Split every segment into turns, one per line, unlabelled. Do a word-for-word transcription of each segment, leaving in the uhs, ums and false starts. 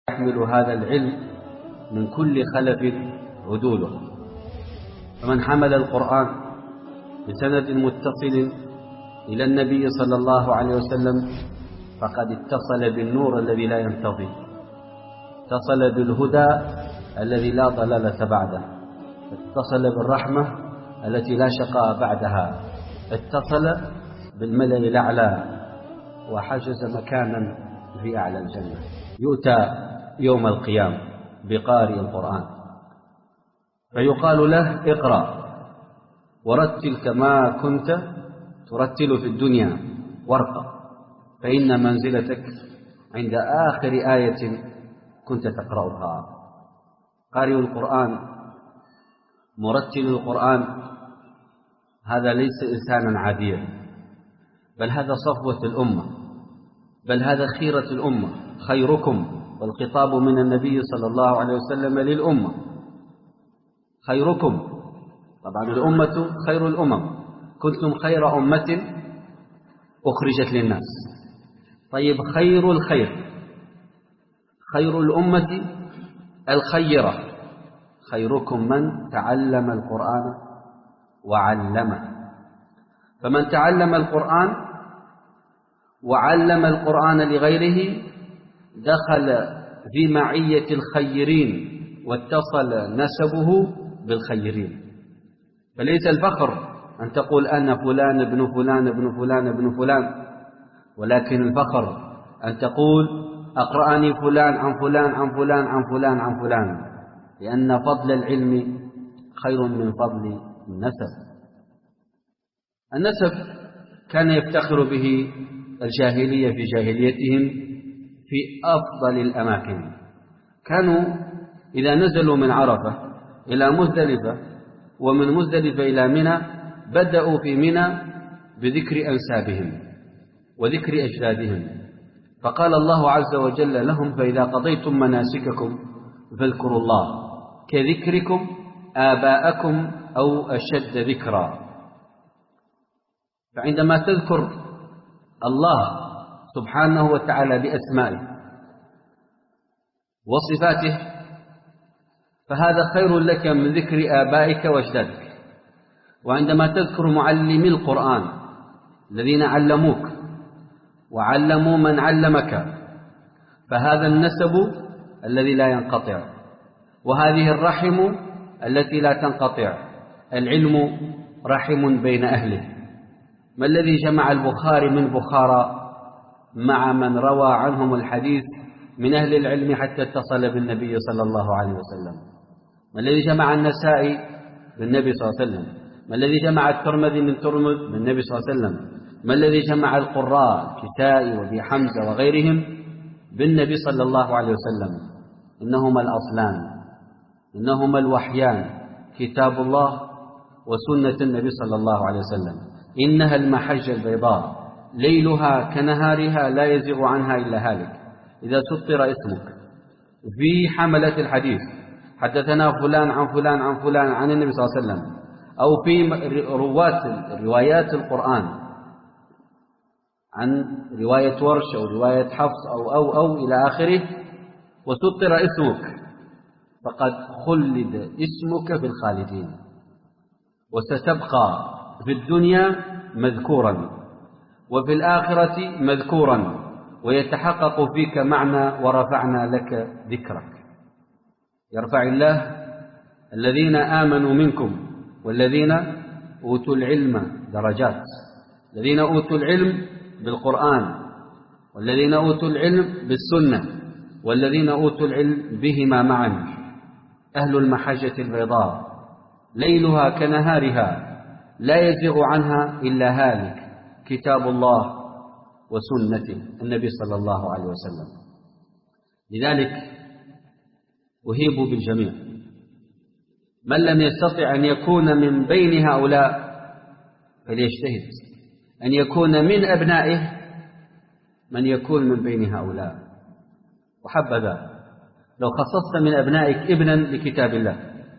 يحمل هذا العلم من كل خلف عدوله. فمن حمل القرآن بسند متصل إلى النبي صلى الله عليه وسلم فقد اتصل بالنور الذي لا ينتظم، اتصل بالهدى الذي لا ضلالة بعده، اتصل بالرحمة التي لا شقاء بعدها، اتصل بالملأ الأعلى وحجز مكانا في أعلى الجنة. يؤتى يوم القيامة بقارئ القرآن فيقال له اقرأ ورتل كما كنت ترتل في الدنيا وارقى، فإن منزلتك عند آخر آية كنت تقرأها. قارئ القرآن مرتل القرآن هذا ليس إنسانا عاديا، بل هذا صفوة الأمة، بل هذا خيرة الأمة، خيركم، والخطاب من النبي صلى الله عليه وسلم للأمة، خيركم. طبعا الأمة خير الأمم، كنتم خير أمة أخرجت للناس. طيب خير الخير، خير الأمة الخيرة، خيركم من تعلم القرآن وعلمه. فمن تعلم القرآن وعلم القرآن لغيره دخل في معية الخيرين واتصل نسبه بالخيرين. فليس الفخر أن تقول أنا فلان ابن فلان ابن فلان ابن فلان، ولكن الفخر أن تقول أقرأني فلان عن فلان عن فلان عن فلان عن فلان، لأن فضل العلم خير من فضل النسب. النسب كان يفتخر به الجاهلية في جاهليتهم في أفضل الأماكن. كانوا إذا نزلوا من عرفة إلى مزدلفة ومن مزدلفة إلى منى بدأوا في منى بذكر أنسابهم وذكر أجدادهم، فقال الله عز وجل لهم فإذا قضيتم مناسككم فاذكروا الله كذكركم آباءكم أو أشد ذكرا. فعندما تذكر الله سبحانه وتعالى بأسمائه وصفاته فهذا خير لك من ذكر آبائك وأجدادك. وعندما تذكر معلمي القرآن الذين علموك وعلموا من علمك فهذا النسب الذي لا ينقطع، وهذه الرحم التي لا تنقطع. العلم رحم بين أهله. ما الذي جمع البخاري من بخارى مع من روى عنهم الحديث من أهل العلم حتى اتصل بالنبي صلى الله عليه وسلم؟ ما الذي جمع النسائي بالنبي صلى الله عليه وسلم؟ ما الذي جمع الترمذي من ترمذ بالنبي صلى الله عليه وسلم؟ ما الذي جمع القراء كسائي وابي حمزة وغيرهم بالنبي صلى الله عليه وسلم؟ إنهما الأصلان، إنهما الوحيان، كتاب الله وسنة النبي صلى الله عليه وسلم. إنها المحجة البيضاء ليلها كنهارها لا يزيغ عنها إلا هالك. إذا سطر اسمك في حملة الحديث حدثنا فلان عن فلان عن فلان عن النبي صلى الله عليه وسلم، أو في رواة روايات القرآن عن رواية ورش أو رواية حفص أو أو أو إلى آخره، وسطر اسمك فقد خلد اسمك في الخالدين، وستبقى في الدنيا مذكورا وفي الآخرة مذكورا، ويتحقق فيك معنى ورفعنا لك ذكرك. يرفع الله الذين آمنوا منكم والذين أوتوا العلم درجات. الذين أوتوا العلم بالقرآن، والذين أوتوا العلم بالسنة، والذين أوتوا العلم بهما معا. أهل المحجة البيضاء ليلها كنهارها لا يزيغ عنها إلا هالك، كتاب الله وسنة النبي صلى الله عليه وسلم. لذلك أهيب بالجميع من لم يستطع أن يكون من بين هؤلاء فليجتهد أن يكون من أبنائه من يكون من بين هؤلاء. وحبذا لو خصصت من أبنائك ابنا لكتاب الله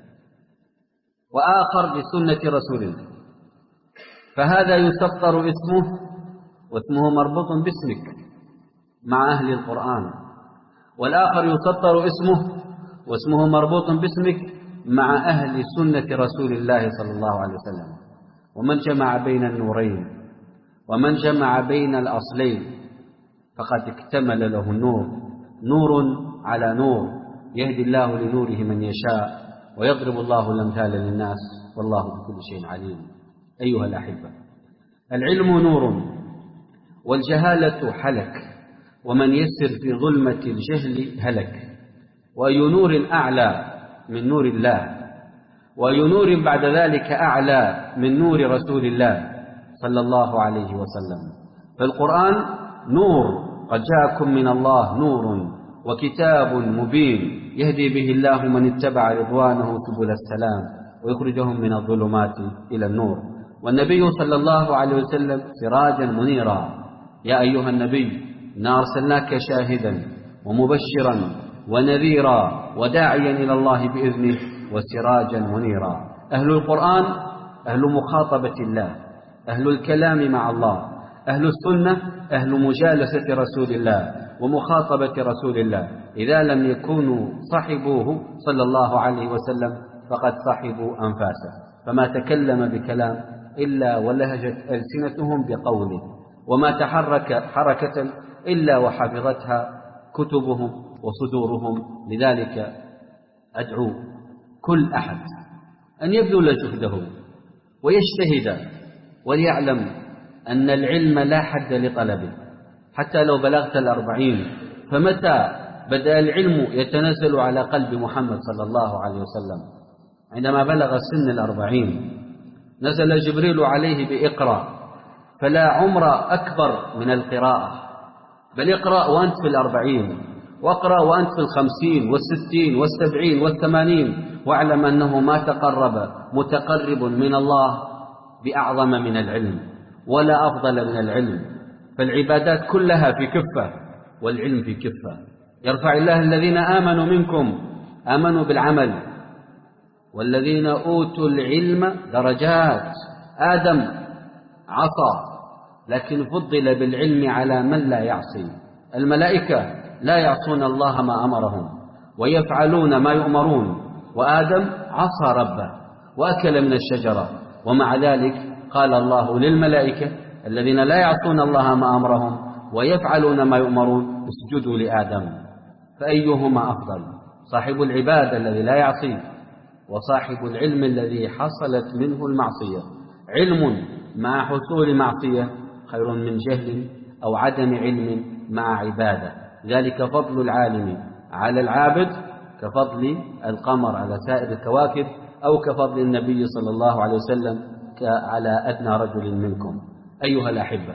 وآخر لسنة رسول الله، فهذا يسطر اسمه واسمه مربوط باسمك مع أهل القرآن، والآخر يسطر اسمه واسمه مربوط باسمك مع أهل سنة رسول الله صلى الله عليه وسلم. ومن جمع بين النورين ومن جمع بين الأصلين فقد اكتمل له النور، نور على نور، يهدي الله لنوره من يشاء ويضرب الله الأمثال للناس والله بكل شيء عليم. أيها الأحبة، العلم نور والجهالة حلك، ومن يسر في ظلمة الجهل هلك. وأي نور أعلى من نور الله، وأي نور بعد ذلك أعلى من نور رسول الله صلى الله عليه وسلم. فالقرآن نور قد جاءكم من الله نور وكتاب مبين يهدي به الله من اتبع رضوانه سبل السلام ويخرجهم من الظلمات إلى النور. والنبي صلى الله عليه وسلم سراجا منيرا. يا أيها النبي إنا أرسلناك شاهدا ومبشرا ونذيرا وداعيا إلى الله بإذنه وسراجا منيرا. أهل القرآن أهل مخاطبة الله، أهل الكلام مع الله، أهل السنة أهل مجالسة رسول الله ومخاطبة رسول الله. إذا لم يكونوا صحبوه صلى الله عليه وسلم فقد صحبوا أنفاسه، فما تكلم بكلام إلا ولهجت ألسنتهم بقوله، وما تحرك حركة إلا وحفظتها كتبهم وصدورهم. لذلك أدعو كل أحد أن يبذل جهده ويجتهد وليعلم أن العلم لا حد لطلبه، حتى لو بلغت الأربعين. فمتى بدأ العلم يتنزل على قلب محمد صلى الله عليه وسلم؟ عندما بلغ سن الأربعين نزل جبريل عليه بإقرأ، فلا عمر أكبر من القراءة، بل اقرأ وأنت في الأربعين، واقرأ وأنت في الخمسين والستين والسبعين والثمانين، واعلم أنه ما تقرب متقرب من الله بأعظم من العلم ولا أفضل من العلم. فالعبادات كلها في كفة والعلم في كفة. يرفع الله الذين آمنوا منكم، آمنوا بالعمل، والذين أوتوا العلم درجات. آدم عصى لكن فضل بالعلم على من لا يعصي. الملائكة لا يعصون الله ما أمرهم ويفعلون ما يؤمرون، وآدم عصى ربه وأكل من الشجرة، ومع ذلك قال الله للملائكة الذين لا يعصون الله ما أمرهم ويفعلون ما يؤمرون اسجدوا لآدم. فأيهما أفضل؟ صاحب العبادة الذي لا يعصي، وصاحب العلم الذي حصلت منه المعصية. علم مع حصول معصية خير من جهل أو عدم علم مع عبادة. ذلك فضل العالم على العابد كفضل القمر على سائر الكواكب، أو كفضل النبي صلى الله عليه وسلم على أدنى رجل منكم. أيها الأحبة،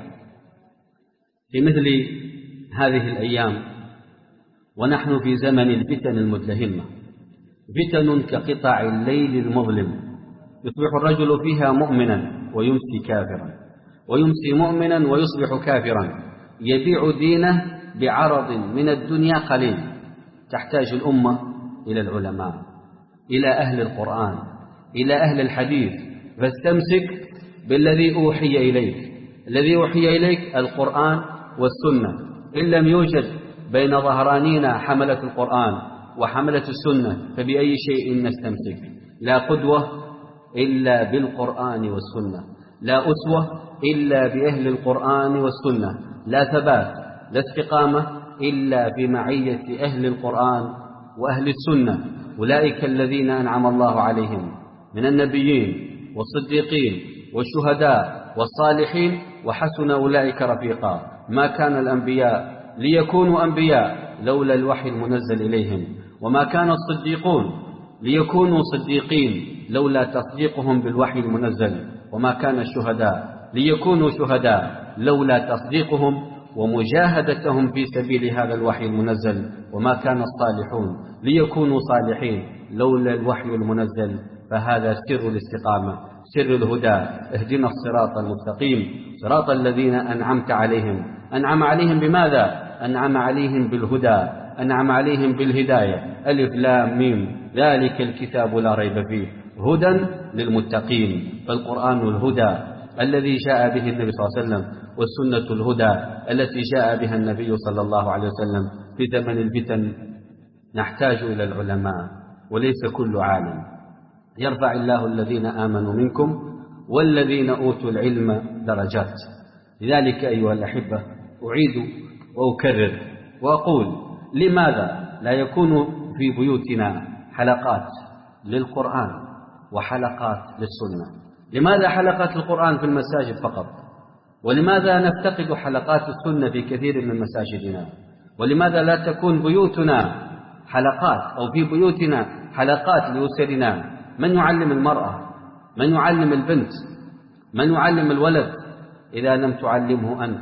في مثل هذه الأيام ونحن في زمن الفتن المدلهمة، فتن كقطع الليل المظلم، يصبح الرجل فيها مؤمنا ويمسي كافرا، ويمسي مؤمنا ويصبح كافرا، يبيع دينه بعرض من الدنيا قليل. تحتاج الأمة إلى العلماء، إلى أهل القرآن، إلى أهل الحديث، فاستمسك بالذي أوحي إليك. الذي أوحي إليك القرآن والسنة. إن لم يوجد بين ظهرانينا حملة القرآن وحملة السنة فبأي شيء نستمسك؟ لا قدوة إلا بالقرآن والسنة، لا أسوة إلا بأهل القرآن والسنة، لا ثبات لا استقامة إلا بمعية أهل القرآن وأهل السنة. أولئك الذين أنعم الله عليهم من النبيين والصديقين والشهداء والصالحين وحسن أولئك رفيقا. ما كان الأنبياء ليكونوا أنبياء لولا الوحي المنزل إليهم، وما كان الصديقون ليكونوا صديقين لولا تصديقهم بالوحي المنزل، وما كان الشهداء ليكونوا شهداء لولا تصديقهم ومجاهدتهم في سبيل هذا الوحي المنزل، وما كان الصالحون ليكونوا صالحين لولا الوحي المنزل. فهذا سر الاستقامة، سر الهدى. اهدنا الصراط المستقيم صراط الذين أنعمت عليهم. أنعم عليهم بماذا؟ أنعم عليهم بالهدى، أنعم عليهم بالهداية. ألف لام ميم ذلك الكتاب لا ريب فيه هدى للمتقين. فالقرآن الهدى الذي جاء به النبي صلى الله عليه وسلم، والسنة الهدى التي جاء بها النبي صلى الله عليه وسلم. في زمن الفتن نحتاج إلى العلماء وليس كل عالم. يرفع الله الذين آمنوا منكم والذين أوتوا العلم درجات. لذلك أيها الأحبة أعيد وأكرر وأقول: لماذا لا يكون في بيوتنا حلقات للقرآن وحلقات للسنة؟ لماذا حلقات القرآن في المساجد فقط؟ ولماذا نفتقد حلقات السنة في كثير من مساجدنا؟ ولماذا لا تكون بيوتنا حلقات أو في بيوتنا حلقات لأسرنا؟ من يعلم المرأة؟ من يعلم البنت؟ من يعلم الولد؟ إذا لم تعلمه أنت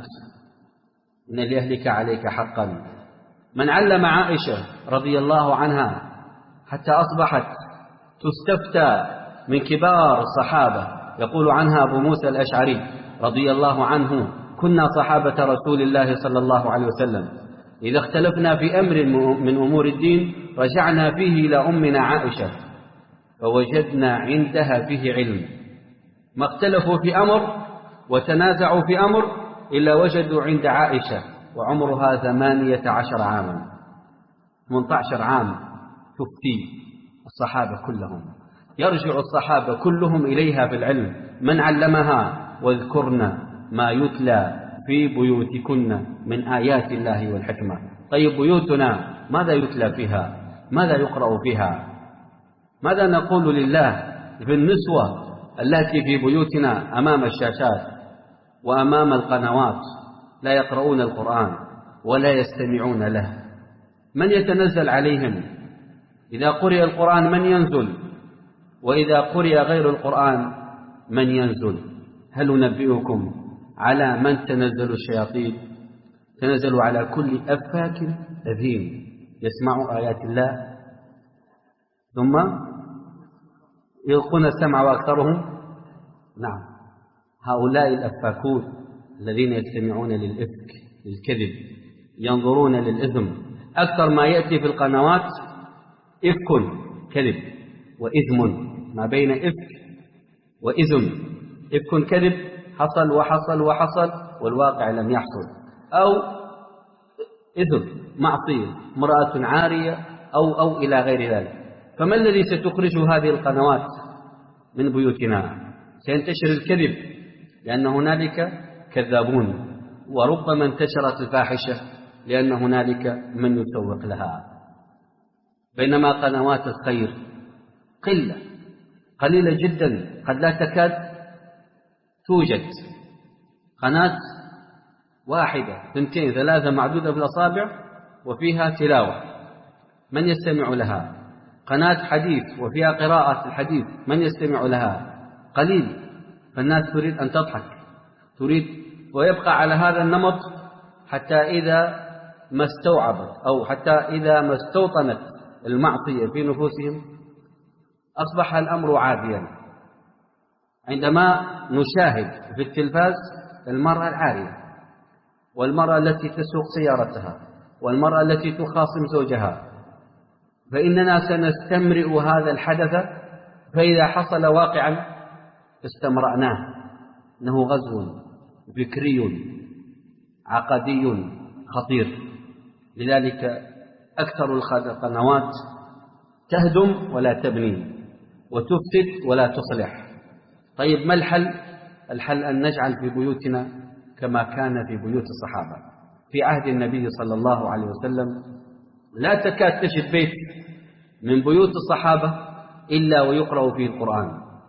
إن لأهلك عليك حقا. من علم عائشة رضي الله عنها حتى أصبحت تستفتى من كبار الصحابة؟ يقول عنها أبو موسى الأشعري رضي الله عنه: كنا صحابة رسول الله صلى الله عليه وسلم إذا اختلفنا في أمر من أمور الدين رجعنا فيه إلى أمنا عائشة فوجدنا عندها فيه علم. ما اختلفوا في أمر وتنازعوا في أمر إلا وجدوا عند عائشة وعمرها ثمانية عشر عاما، ثمانية عشر عام تفتي الصحابة كلهم، يرجع الصحابة كلهم إليها في العلم. من علمها؟ واذكرن ما يتلى في بيوتكن من آيات الله والحكمة. طيب بيوتنا ماذا يتلى فيها؟ ماذا يقرأ فيها؟ ماذا نقول لله في النسوة التي في بيوتنا أمام الشاشات وأمام القنوات لا يقرؤون القرآن ولا يستمعون له؟ من يتنزل عليهم؟ إذا قرئ القرآن من ينزل؟ وإذا قرئ غير القرآن من ينزل؟ هل ننبئكم على من تنزل الشياطين؟ تنزل على كل أفاك أثيم يسمع آيات الله ثم يلقون السمع وأكثرهم نعم هؤلاء الأفاكون الذين يستمعون للإفك للكذب، ينظرون للإثم. أكثر ما يأتي في القنوات إفك كذب وإثم، ما بين إفك وإثم. إفك كذب حصل وحصل وحصل والواقع لم يحصل، أو إثم معصية امرأة عارية أو أو إلى غير ذلك. فما الذي ستخرج هذه القنوات من بيوتنا؟ سينتشر الكذب لأن هنالك كذابون، وربما انتشرت الفاحشة لأن هنالك من يسوق لها. بينما قنوات الخير قلة قليلة جدا، قد لا تكاد توجد. قناة واحدة ثنتين ثلاثة معدودة بالأصابع وفيها تلاوة، من يستمع لها؟ قناة حديث وفيها قراءة الحديث، من يستمع لها؟ قليل. فالناس تريد أن تضحك، تريد ويبقى على هذا النمط حتى إذا ما استوعبت أو حتى إذا ما استوطنت المعصية في نفوسهم أصبح الأمر عاديا. عندما نشاهد في التلفاز المرأة العارية والمرأة التي تسوق سيارتها والمرأة التي تخاصم زوجها، فإننا سنستمرئ هذا الحدث، فإذا حصل واقعا استمرأناه. إنه غزو فكري عقدي خطير. لذلك أكثر القنوات تهدم ولا تبني وتفسد ولا تصلح. طيب ما الحل؟ الحل أن نجعل في بيوتنا كما كان في بيوت الصحابة في عهد النبي صلى الله عليه وسلم. لا تكاد تجد بيت من بيوت الصحابة إلا ويقرأ فيه القرآن،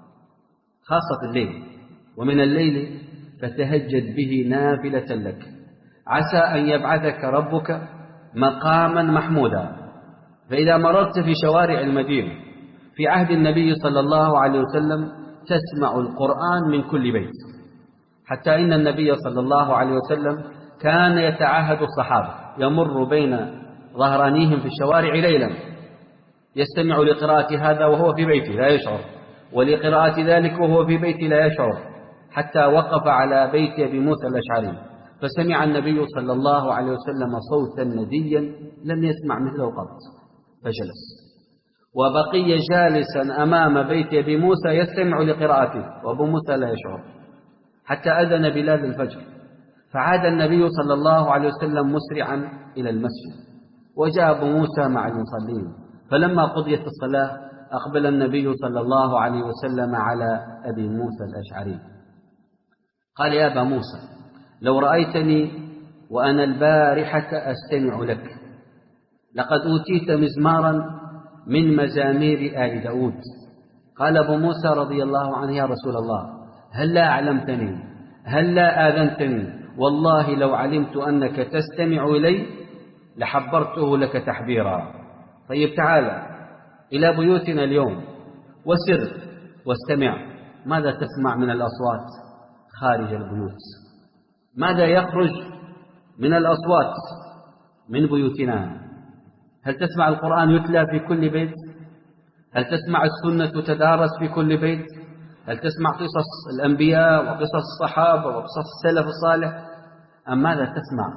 خاصة الليل. ومن الليل فتهجد به نافلة لك عسى أن يبعثك ربك مقاما محمودا. فإذا مررت في شوارع المدينة في عهد النبي صلى الله عليه وسلم تسمع القرآن من كل بيت، حتى إن النبي صلى الله عليه وسلم كان يتعاهد الصحابة، يمر بين ظهرانيهم في الشوارع ليلا يستمع لقراءة هذا وهو في بيته لا يشعر، ولقراءة ذلك وهو في بيته لا يشعر، حتى وقف على بيت أبي موسى الأشعري فسمع النبي صلى الله عليه وسلم صوتا نديا لم يسمع مثله قط فجلس، وبقي جالسا أمام بيت أبي موسى يستمع لقراءته وأبو موسى لا يشعر، حتى أذن بلال الفجر، فعاد النبي صلى الله عليه وسلم مسرعا إلى المسجد وجاء أبو موسى مع المصلين، فلما قضيت الصلاة أقبل النبي صلى الله عليه وسلم على أبي موسى الأشعري قال: يا أبا موسى، لو رأيتني وأنا البارحة أستمع لك، لقد أوتيت مزمارا من مزامير آل داود. قال أبو موسى رضي الله عنه: يا رسول الله، هل لا أعلمتني، هل لا آذنتني؟ والله لو علمت أنك تستمع إلي لحبرته لك تحبيرا. طيب تعال إلى بيوتنا اليوم وسر واستمع، ماذا تسمع من الأصوات خارج البيوت؟ ماذا يخرج من الأصوات من بيوتنا؟ هل تسمع القرآن يتلى في كل بيت؟ هل تسمع السنة تدارس في كل بيت؟ هل تسمع قصص الأنبياء وقصص الصحابة وقصص السلف الصالح؟ أم ماذا تسمع؟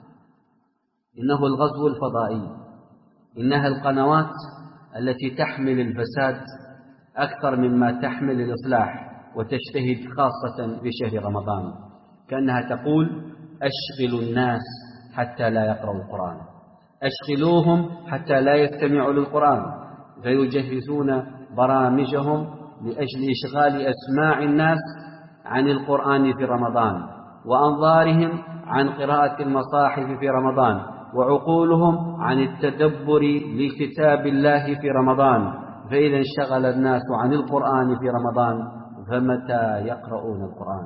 إنه الغزو الفضائي، إنها القنوات التي تحمل الفساد أكثر مما تحمل الإصلاح، وتجتهد خاصة في شهر رمضان، كأنها تقول: أشغلوا الناس حتى لا يقرأوا القرآن، أشغلوهم حتى لا يستمعوا للقرآن، فيجهزون برامجهم لأجل إشغال أسماع الناس عن القرآن في رمضان، وأنظارهم عن قراءة المصاحف في رمضان، وعقولهم عن التدبر لكتاب الله في رمضان. فإذا انشغل الناس عن القرآن في رمضان فمتى يقرؤون القرآن؟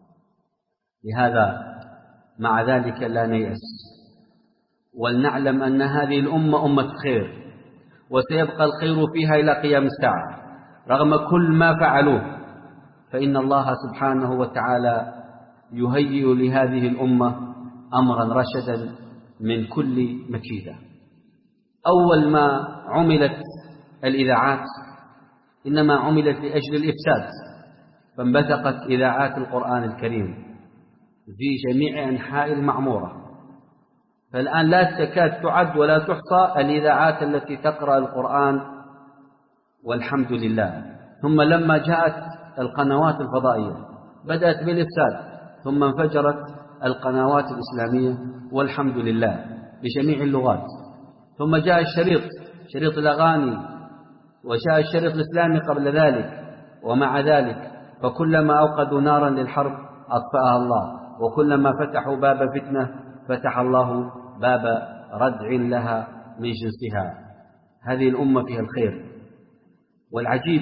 لهذا مع ذلك لا نيأس، ولنعلم أن هذه الأمة أمة خير، وسيبقى الخير فيها إلى قيام الساعة رغم كل ما فعلوه، فإن الله سبحانه وتعالى يهيئ لهذه الأمة أمرا رشدا من كل مكيدة. أول ما عملت الإذاعات إنما عملت لأجل الإفساد، فانبثقت إذاعات القرآن الكريم في جميع أنحاء المعمورة، فالآن لا تكاد تعد ولا تحصى الإذاعات التي تقرأ القرآن، والحمد لله. ثم لما جاءت القنوات الفضائية بدأت بالإفساد، ثم انفجرت القنوات الإسلامية والحمد لله بجميع اللغات، ثم جاء الشريط شريط الأغاني، وجاء الشريط الإسلامي قبل ذلك، ومع ذلك فكلما أوقدوا نارا للحرب أطفأها الله، وكلما فتحوا باب فتنة فتح الله باب ردع لها من جنسها. هذه الأمة فيها الخير، والعجيب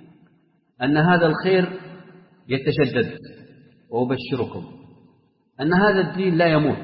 أن هذا الخير يتجدد، وأبشركم أن هذا الدين لا يموت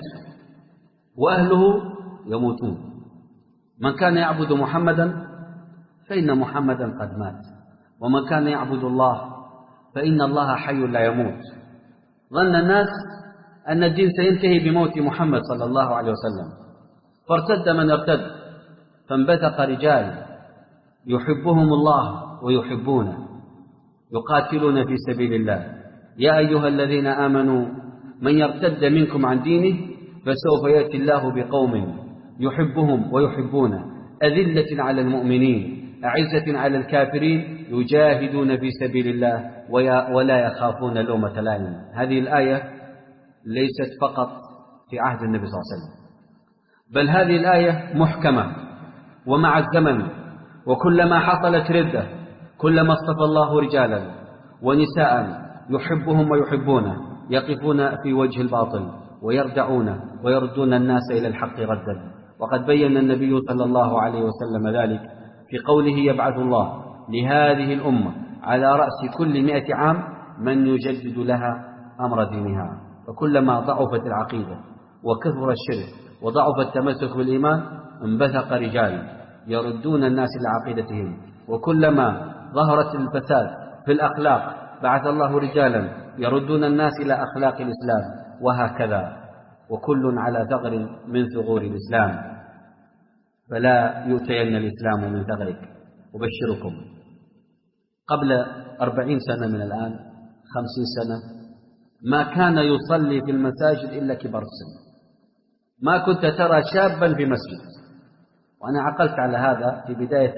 وأهله يموتون. من كان يعبد محمدا فإن محمدا قد مات، ومن كان يعبد الله فإن الله حي لا يموت. ظن الناس أن الدين سينتهي بموت محمد صلى الله عليه وسلم، فارتد من ارتد، فانبثق رجال يحبهم الله ويحبونه يقاتلون في سبيل الله. يا أيها الذين آمنوا من يرتد منكم عن دينه فسوف يأتي الله بقوم يحبهم ويحبونه أذلة على المؤمنين أعزة على الكافرين يجاهدون في سبيل الله ولا يخافون لومة لائم. هذه الآية ليست فقط في عهد النبي صلى الله عليه وسلم، بل هذه الآية محكمة ومع الزمن، وكلما حصلت ردة كلما اصطفى الله رجالا ونساء يحبهم ويحبونه يقفون في وجه الباطل ويردعون ويردون الناس إلى الحق ردا. وقد بين النبي صلى الله عليه وسلم ذلك في قوله: يبعث الله لهذه الأمة على رأس كل مئة عام من يجدد لها أمر دينها. فكلما ضعفت العقيدة وكثر الشرك وضعف التمسك بالإيمان انبثق رجال يردون الناس إلى عقيدتهم، وكلما ظهرت الفساد في الأخلاق بعث الله رجالا يردون الناس إلى أخلاق الإسلام، وهكذا، وكل على ثغر من ثغور الإسلام، فلا يؤتين الإسلام من ثغرك. أبشركم قبل أربعين سنة من الآن، خمسين سنة، ما كان يصلي في المساجد إلا كبار السن، ما كنت ترى شابا في مسجد. وأنا عقلت على هذا في بداية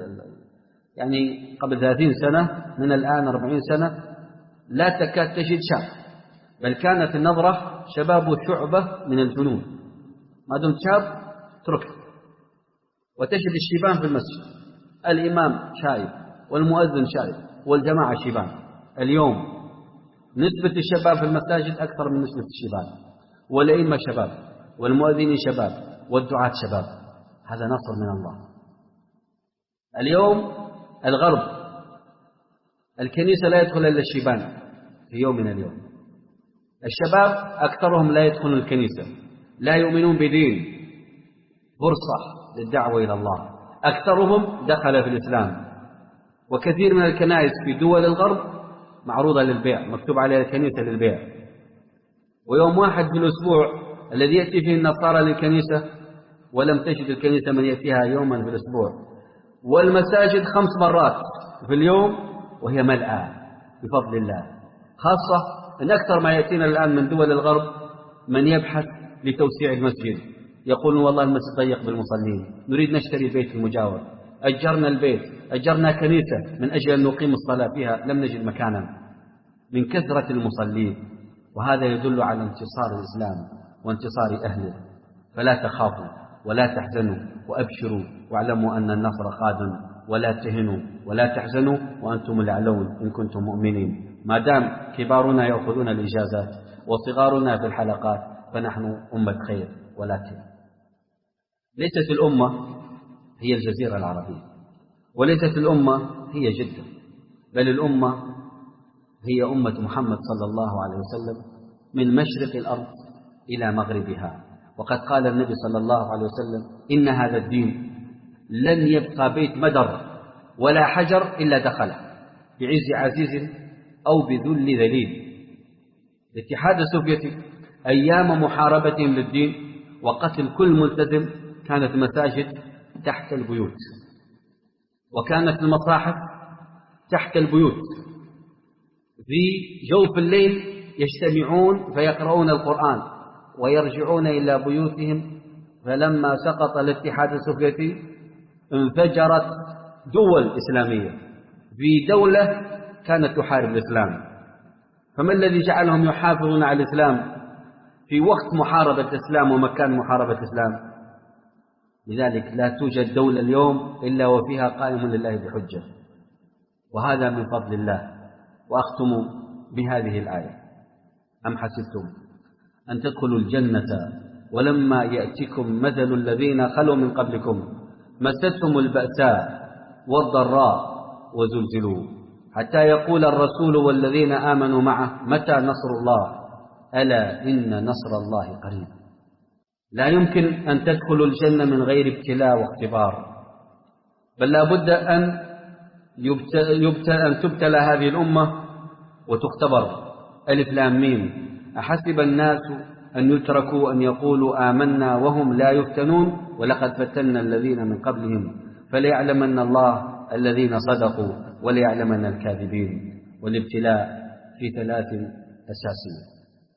يعني قبل ثلاثين سنة، من الآن أربعين سنة لا تكاد تجد شاب، بل كانت النظرة شباب شعبة من الجنون، ما دمت شاب تركت. وتجد الشيبان في المسجد، الإمام شايب والمؤذن شايب والجماعة شيبان. اليوم نسبة الشباب في المساجد أكثر من نسبة الشيبان، والأئمة شباب والمؤذنين شباب والدعاة شباب. هذا نصر من الله. اليوم الغرب الكنيسة لا يدخل إلا الشيبان في يومنا اليوم. الشباب أكثرهم لا يدخلون الكنيسة، لا يؤمنون بدين، فرصة للدعوة إلى الله. أكثرهم دخل في الإسلام، وكثير من الكنائس في دول الغرب معروضة للبيع، مكتوب عليها الكنيسة للبيع. ويوم واحد في الأسبوع الذي يأتي فيه النصارى للكنيسة، ولم تجد الكنيسة من يأتيها يوما في الأسبوع، والمساجد خمس مرات في اليوم وهي ملأى بفضل الله. خاصة أن أكثر ما يأتينا الآن من دول الغرب من يبحث لتوسيع المسجد، يقولون والله المسجد ضيق بالمصلين، نريد نشتري البيت المجاور، أجرنا البيت، أجرنا كنيسة من أجل أن نقيم الصلاة فيها، لم نجد مكانا من كثرة المصلين. وهذا يدل على انتصار الإسلام وانتصار أهله. فلا تخافوا ولا تحزنوا وأبشروا واعلموا أن النصر قادم، ولا تهنوا ولا تحزنوا وأنتم الأعلون إن كنتم مؤمنين. ما دام كبارنا يأخذون الإجازات وصغارنا في الحلقات فنحن أمة خير. ولكن ليست الأمة هي الجزيرة العربية، وليست الأمة هي جدة، بل الأمة هي أمة محمد صلى الله عليه وسلم من مشرق الأرض إلى مغربها. وقد قال النبي صلى الله عليه وسلم: إن هذا الدين لن يبقى بيت مدر ولا حجر إلا دخله، بعز عزيز أو بذل ذليل. الاتحاد السوفيتي أيام محاربتهم للدين وقتل كل ملتزم كانت مساجد تحت البيوت، وكانت المصاحف تحت البيوت. في جوف الليل يجتمعون فيقرؤون القرآن ويرجعون إلى بيوتهم. فلما سقط الاتحاد السوفيتي انفجرت دول إسلامية في دولة كانت تحارب الإسلام. فما الذي جعلهم يحافظون على الإسلام في وقت محاربة الإسلام ومكان محاربة الإسلام؟ لذلك لا توجد دولة اليوم إلا وفيها قائم لله بحجة، وهذا من فضل الله. وأختم بهذه الآية: أم حسبتم أن تدخلوا الجنة ولما يأتكم مثل الذين خلوا من قبلكم مستهم البأساء والضراء وزلزلوا حتى يقول الرسول والذين آمنوا معه متى نصر الله ألا إن نصر الله قريب. لا يمكن أن تدخلوا الجنة من غير ابتلاء واختبار، بل لا بد أن, أن تبتلى هذه الأمة وتختبر. ألف لام ميم: أحسب الناس أن يتركوا أن يقولوا آمنا وهم لا يفتنون ولقد فتنا الذين من قبلهم فليعلمن الله الذين صدقوا وليعلمن الكاذبين. والابتلاء في ثلاث أساسية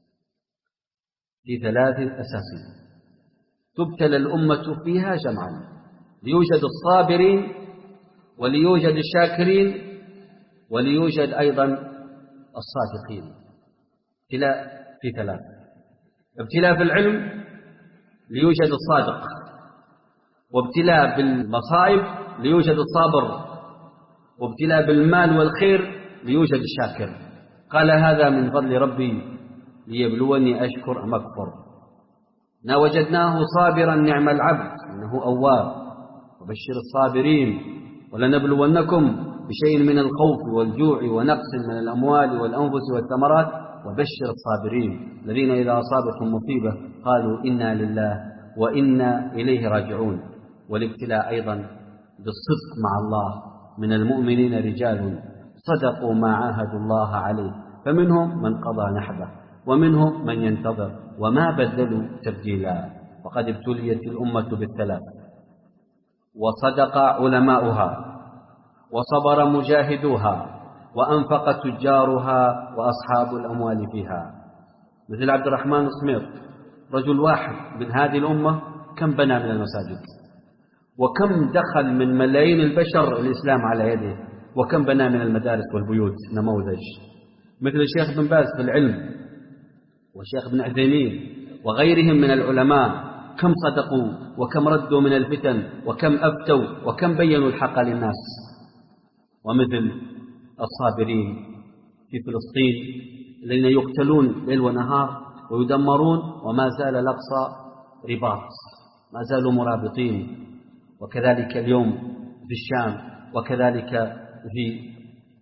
في ثلاث أساسية تبتلى الأمة فيها جمعا: ليوجد الصابرين، وليوجد الشاكرين، وليوجد أيضا الصادقين. ابتلاء في ثلاث: ابتلاء في العلم ليوجد الصادق، وابتلاء بالمصائب ليوجد الصابر، وابتلاء بالمال والخير ليوجد الشاكر. قال: هذا من فضل ربي ليبلوني أشكر أم أكفر. إنا وجدناه صابرا نعم العبد إنه أواب. وبشر الصابرين ولنبلونكم بشيء من الخوف والجوع ونقص من الأموال والأنفس والثمرات وبشر الصابرين الذين إذا أصابتهم مصيبة قالوا إنا لله وإنا إليه راجعون. والابتلاء أيضا بالصدق مع الله: من المؤمنين رجال صدقوا ما عاهدوا الله عليه فمنهم من قضى نحبه ومنهم من ينتظر وما بدلوا تبديلا. وقد ابتليت الأمة بالثلاث: وصدق علماؤها، وصبر مجاهدوها، وأنفق تجارها وأصحاب الأموال فيها. مثل عبد الرحمن السميط، رجل واحد من هذه الأمة، كم بنى من المساجد، وكم دخل من ملايين البشر الإسلام على يده، وكم بنى من المدارس والبيوت. نموذج. مثل الشيخ ابن باز في العلم، والشيخ ابن عثيمين وغيرهم من العلماء كم صدقوا وكم ردوا من الفتن وكم أفتوا وكم بينوا الحق للناس. ومثل الصابرين في فلسطين الذين يقتلون ليل ونهار ويدمرون وما زال الأقصى رباط، ما زالوا مرابطين. وكذلك اليوم في الشام، وكذلك في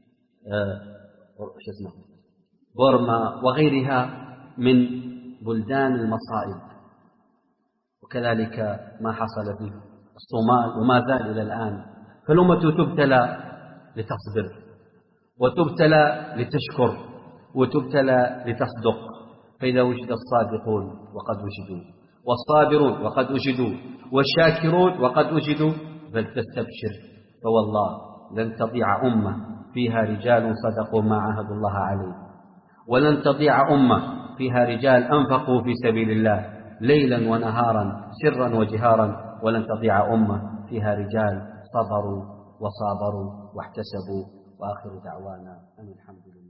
بورما وغيرها من بلدان المصائب، وكذلك ما حصل في الصومال وما زال إلى الآن. فالأمة تبتلى لتصبر، وتبتلى لتشكر، وتبتلى لتصدق. فإذا وجد الصادقون وقد وجدوا، والصابرون وقد وجدوا، والشاكرون وقد وجدوا، فلتستبشر. فوالله لن تضيع أمة فيها رجال صدقوا ما عاهدوا الله عليه، ولن تضيع أمة فيها رجال أنفقوا في سبيل الله ليلا ونهارا سرا وجهارا، ولن تضيع أمة فيها رجال صبروا وصابروا واحتسبوا. وآخر دعوانا أن الحمد لله.